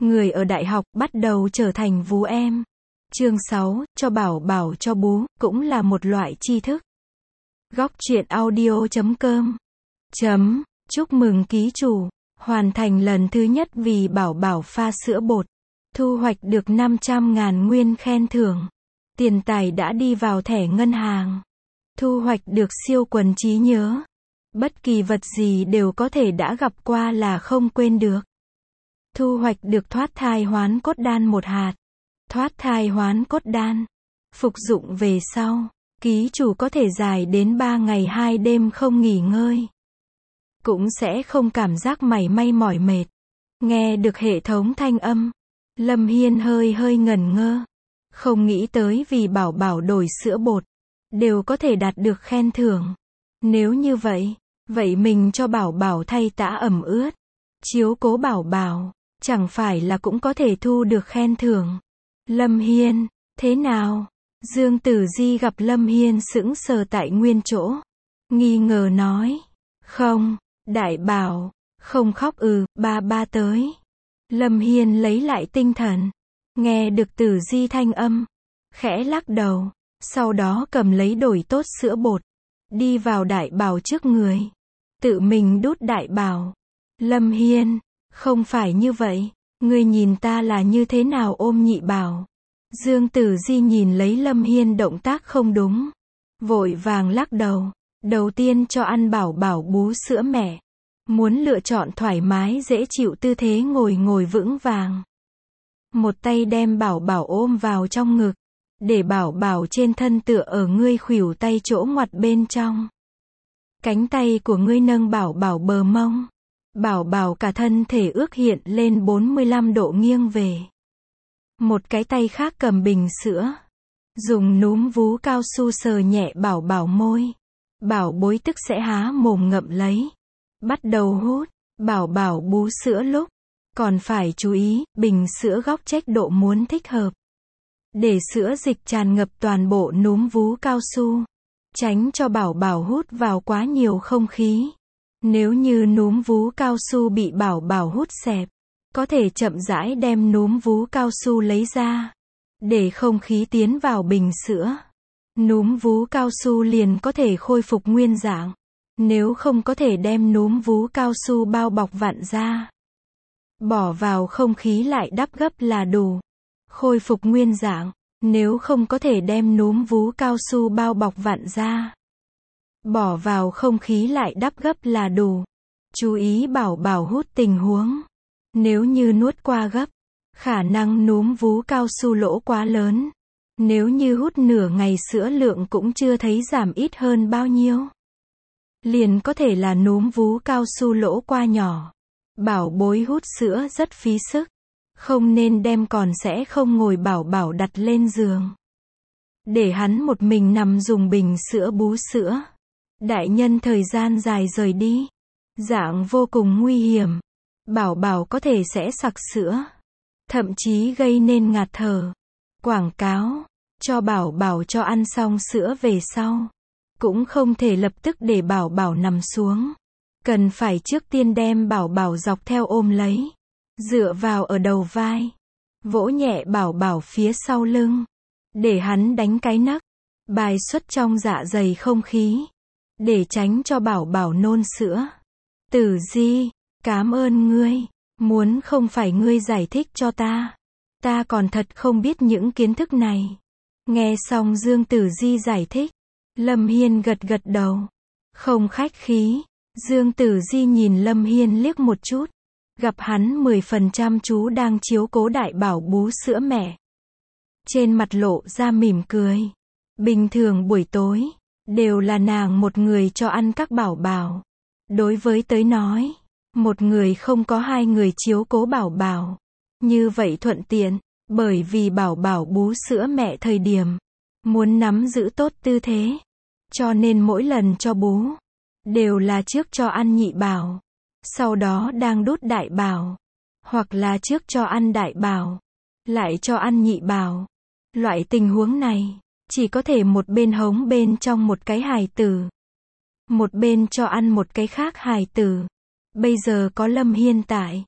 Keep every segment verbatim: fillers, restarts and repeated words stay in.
Người ở đại học bắt đầu trở thành vú em. Chương sáu, cho bảo bảo cho bú, cũng là một loại tri thức. Góc truyện audio chấm com chấm, chúc mừng ký chủ, hoàn thành lần thứ nhất vì bảo bảo pha sữa bột. Thu hoạch được năm trăm ngàn nguyên khen thưởng. Tiền tài đã đi vào thẻ ngân hàng. Thu hoạch được siêu quần trí nhớ. Bất kỳ vật gì đều có thể đã gặp qua là không quên được. Thu hoạch được thoát thai hoán cốt đan một hạt. Thoát thai hoán cốt đan. Phục dụng về sau, ký chủ có thể dài đến ba ngày hai đêm không nghỉ ngơi. Cũng sẽ không cảm giác mảy may mỏi mệt. Nghe được hệ thống thanh âm, Lâm Hiên hơi hơi ngẩn ngơ. Không nghĩ tới vì bảo bảo đổi sữa bột, đều có thể đạt được khen thưởng. Nếu như vậy, vậy mình cho bảo bảo thay tã ẩm ướt, chiếu cố bảo bảo, chẳng phải là cũng có thể thu được khen thưởng. Lâm Hiên, thế nào? Dương Tử Di gặp Lâm Hiên sững sờ tại nguyên chỗ. Nghi ngờ nói, không, đại bảo, không khóc ừ, ba ba tới. Lâm Hiên lấy lại tinh thần, nghe được Tử Di thanh âm, khẽ lắc đầu, sau đó cầm lấy đổi tốt sữa bột, đi vào đại bảo trước người, tự mình đút đại bảo. Lâm Hiên, không phải như vậy, ngươi nhìn ta là như thế nào ôm nhị bảo. Dương Tử Di nhìn lấy Lâm Hiên động tác không đúng, vội vàng lắc đầu, đầu tiên cho ăn bảo bảo bú sữa mẹ. Muốn lựa chọn thoải mái dễ chịu tư thế ngồi ngồi vững vàng. Một tay đem bảo bảo ôm vào trong ngực, để bảo bảo trên thân tựa ở ngươi khuỷu tay chỗ ngoặt bên trong. Cánh tay của ngươi nâng bảo bảo bờ mông. Bảo bảo cả thân thể ước hiện lên bốn mươi lăm độ nghiêng về. Một cái tay khác cầm bình sữa. Dùng núm vú cao su sờ nhẹ bảo bảo môi. Bảo bối tức sẽ há mồm ngậm lấy. Bắt đầu hút. Bảo bảo bú sữa lúc, còn phải chú ý, bình sữa góc chếch độ muốn thích hợp. Để sữa dịch tràn ngập toàn bộ núm vú cao su. Tránh cho bảo bảo hút vào quá nhiều không khí. Nếu như núm vú cao su bị bảo bảo hút xẹp, có thể chậm rãi đem núm vú cao su lấy ra, để không khí tiến vào bình sữa. Núm vú cao su liền có thể khôi phục nguyên dạng. Nếu không có thể đem núm vú cao su bao bọc vặn ra, bỏ vào không khí lại đắp gấp là đủ. Khôi phục nguyên dạng, nếu không có thể đem núm vú cao su bao bọc vặn ra, bỏ vào không khí lại đắp gấp là đủ. Chú ý bảo bảo hút tình huống. Nếu như nuốt qua gấp, khả năng núm vú cao su lỗ quá lớn. Nếu như hút nửa ngày sữa lượng cũng chưa thấy giảm ít hơn bao nhiêu, liền có thể là núm vú cao su lỗ qua nhỏ. Bảo bối hút sữa rất phí sức. Không nên đem còn sẽ không ngồi bảo bảo đặt lên giường, để hắn một mình nằm dùng bình sữa bú sữa. Đại nhân thời gian dài rời đi, dạng vô cùng nguy hiểm. Bảo bảo có thể sẽ sặc sữa, thậm chí gây nên ngạt thở. Quảng cáo, cho bảo bảo cho ăn xong sữa về sau, cũng không thể lập tức để bảo bảo nằm xuống. Cần phải trước tiên đem bảo bảo dọc theo ôm lấy, dựa vào ở đầu vai, vỗ nhẹ bảo bảo phía sau lưng, để hắn đánh cái nấc, bài xuất trong dạ dày không khí, để tránh cho bảo bảo nôn sữa. Tử Di, cảm ơn ngươi, muốn không phải ngươi giải thích cho ta, ta còn thật không biết những kiến thức này. Nghe xong Dương Tử Di giải thích, Lâm Hiên gật gật đầu, không khách khí. Dương Tử Di nhìn Lâm Hiên liếc một chút, gặp hắn mười phần trăm chú đang chiếu cố đại bảo bú sữa mẹ. Trên mặt lộ ra mỉm cười. Bình thường buổi tối, đều là nàng một người cho ăn các bảo bảo. Đối với tới nói, một người không có hai người chiếu cố bảo bảo. Như vậy thuận tiện, bởi vì bảo bảo bú sữa mẹ thời điểm, muốn nắm giữ tốt tư thế. Cho nên mỗi lần cho bú, đều là trước cho ăn nhị bảo, sau đó đang đút đại bảo, hoặc là trước cho ăn đại bảo, lại cho ăn nhị bảo. Loại tình huống này, chỉ có thể một bên hống bên trong một cái hài tử, một bên cho ăn một cái khác hài tử. Bây giờ có Lâm Hiên tại,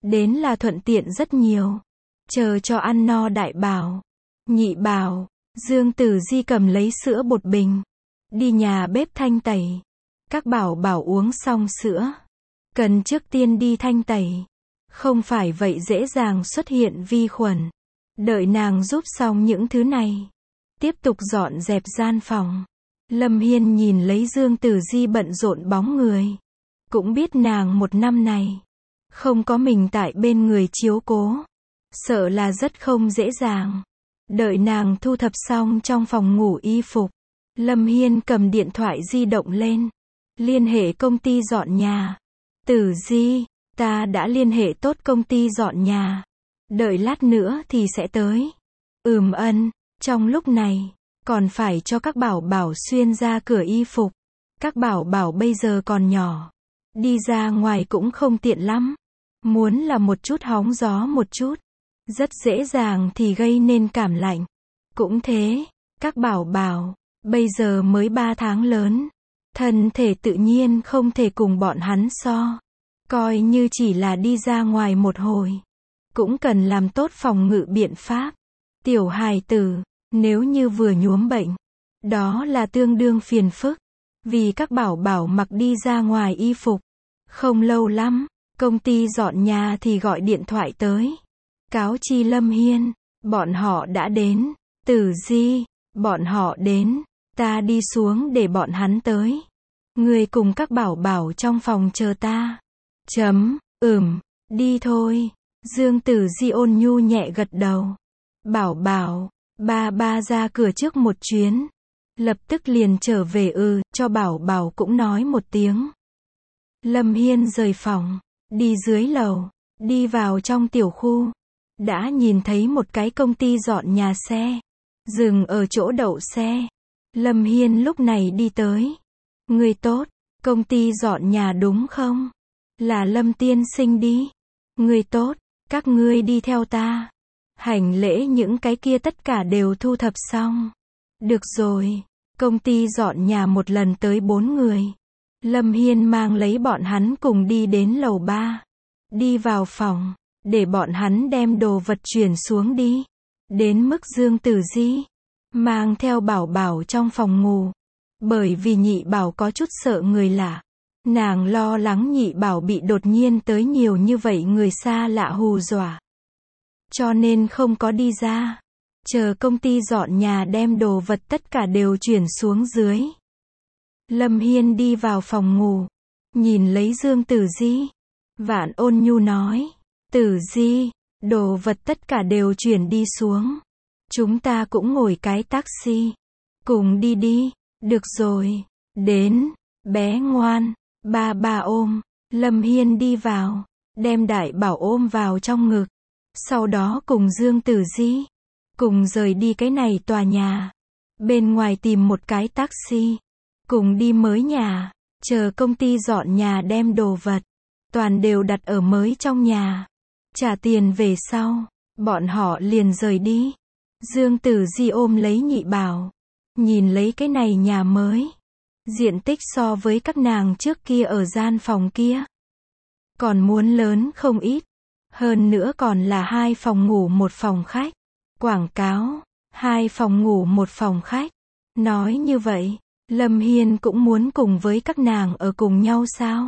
Đến là thuận tiện rất nhiều. Chờ cho ăn no đại bảo. Nhị bảo, Dương Tử Di cầm lấy sữa bột bình. Đi nhà bếp thanh tẩy. Các bảo bảo uống xong sữa. Cần trước tiên đi thanh tẩy. Không phải vậy dễ dàng xuất hiện vi khuẩn. Đợi nàng giúp xong những thứ này. Tiếp tục dọn dẹp gian phòng. Lâm Hiên nhìn lấy Dương Tử Di bận rộn bóng người. Cũng biết nàng một năm này. Không có mình tại bên người chiếu cố. Sợ là rất không dễ dàng. Đợi nàng thu thập xong trong phòng ngủ y phục. Lâm Hiên cầm điện thoại di động lên. Liên hệ công ty dọn nhà. Tử Di, ta đã liên hệ tốt công ty dọn nhà. Đợi lát nữa thì sẽ tới. Ừm ân, trong lúc này, còn phải cho các bảo bảo xuyên ra cửa y phục. Các bảo bảo bây giờ còn nhỏ. Đi ra ngoài cũng không tiện lắm. Muốn là một chút hóng gió một chút. Rất dễ dàng thì gây nên cảm lạnh. Cũng thế, các bảo bảo, bây giờ mới ba tháng lớn. Thân thể tự nhiên không thể cùng bọn hắn so. Coi như chỉ là đi ra ngoài một hồi. Cũng cần làm tốt phòng ngự biện pháp. Tiểu hài tử, nếu như vừa nhuốm bệnh. Đó là tương đương phiền phức. Vì các bảo bảo mặc đi ra ngoài y phục. Không lâu lắm, công ty dọn nhà thì gọi điện thoại tới. Cáo chi Lâm Hiên, bọn họ đã đến. Tử Di, bọn họ đến. Ta đi xuống để bọn hắn tới. Người cùng các bảo bảo trong phòng chờ ta. Chấm, ừm, đi thôi. Dương Tử Di ôn nhu nhẹ gật đầu. Bảo bảo, ba ba ra cửa trước một chuyến. Lập tức liền trở về ư, cho bảo bảo cũng nói một tiếng. Lâm Hiên rời phòng, đi dưới lầu, đi vào trong tiểu khu. Đã nhìn thấy một cái công ty dọn nhà xe. Dừng ở chỗ đậu xe. Lâm Hiên lúc này đi tới. Người tốt, công ty dọn nhà đúng không? Là Lâm tiên sinh đi. Người tốt, các ngươi đi theo ta. Hành lễ những cái kia tất cả đều thu thập xong. Được rồi, công ty dọn nhà một lần tới bốn người. Lâm Hiên mang lấy bọn hắn cùng đi đến lầu ba. Đi vào phòng, để bọn hắn đem đồ vật chuyển xuống đi. Đến mức Dương Tử Di mang theo bảo bảo trong phòng ngủ. Bởi vì nhị bảo có chút sợ người lạ. Nàng lo lắng nhị bảo bị đột nhiên tới nhiều như vậy người xa lạ hù dọa. Cho nên không có đi ra. Chờ công ty dọn nhà đem đồ vật tất cả đều chuyển xuống dưới. Lâm Hiên đi vào phòng ngủ. Nhìn lấy Dương Tử Di. Vạn ôn nhu nói. Tử Di, đồ vật tất cả đều chuyển đi xuống. Chúng ta cũng ngồi cái taxi. Cùng đi đi. Được rồi. Đến. Bé ngoan. Ba ba ôm. Lâm Hiên đi vào. Đem đại bảo ôm vào trong ngực. Sau đó cùng Dương Tử Di. Cùng rời đi cái này tòa nhà. Bên ngoài tìm một cái taxi. Cùng đi mới nhà. Chờ công ty dọn nhà đem đồ vật. Toàn đều đặt ở mới trong nhà. Trả tiền về sau. Bọn họ liền rời đi. Dương Tử Di ôm lấy nhị bảo. Nhìn lấy cái này nhà mới. Diện tích so với các nàng trước kia ở gian phòng kia. Còn muốn lớn không ít. Hơn nữa còn là hai phòng ngủ một phòng khách. Quảng cáo. Hai phòng ngủ một phòng khách. Nói như vậy. Lâm Hiên cũng muốn cùng với các nàng ở cùng nhau sao?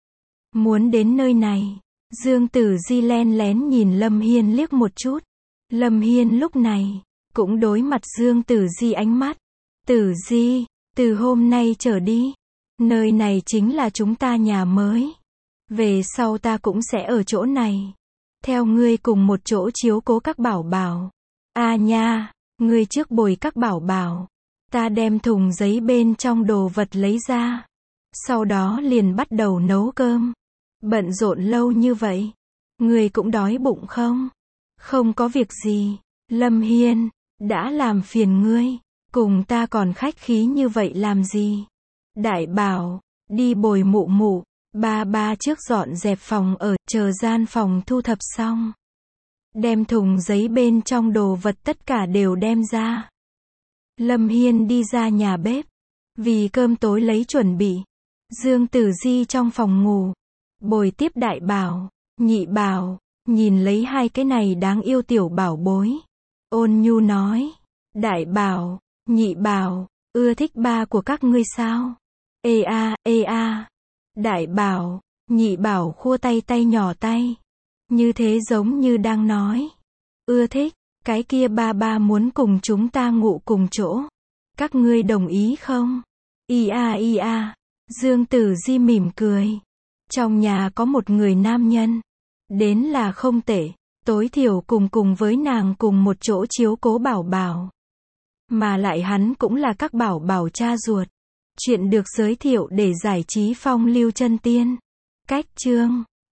Muốn đến nơi này. Dương Tử Di len lén nhìn Lâm Hiên liếc một chút. Lâm Hiên lúc này. Cũng đối mặt Dương Tử Di ánh mắt. Tử Di. Từ hôm nay trở đi. Nơi này chính là chúng ta nhà mới. Về sau ta cũng sẽ ở chỗ này. Theo ngươi cùng một chỗ chiếu cố các bảo bảo. À nha. Ngươi trước bồi các bảo bảo. Ta đem thùng giấy bên trong đồ vật lấy ra. Sau đó liền bắt đầu nấu cơm. Bận rộn lâu như vậy. Ngươi cũng đói bụng không? Không có việc gì. Lâm Hiên. Đã làm phiền ngươi. Cùng ta còn khách khí như vậy làm gì? Đại bảo. Đi bồi mụ mụ. Ba ba trước dọn dẹp phòng ở. Chờ gian phòng thu thập xong. Đem thùng giấy bên trong đồ vật tất cả đều đem ra. Lâm Hiên đi ra nhà bếp. Vì cơm tối lấy chuẩn bị. Dương Tử Di trong phòng ngủ. Bồi tiếp đại bảo. Nhị Bảo, nhìn lấy hai cái này đáng yêu tiểu bảo bối. Ôn nhu nói. Đại Bảo, Nhị Bảo, ưa thích ba của các ngươi sao? Ê a, ê a. Đại Bảo, Nhị Bảo khua tay tay nhỏ tay. Như thế giống như đang nói. Ưa thích, cái kia ba ba muốn cùng chúng ta ngủ cùng chỗ. Các ngươi đồng ý không? Y a y a. Dương Tử Di mỉm cười. Trong nhà có một người nam nhân. Đến là không tệ. Tối thiểu cùng cùng với nàng cùng một chỗ chiếu cố bảo bảo. Mà lại hắn cũng là các bảo bảo cha ruột. Chuyện được giới thiệu để giải trí phong lưu chân tiên. Cách chương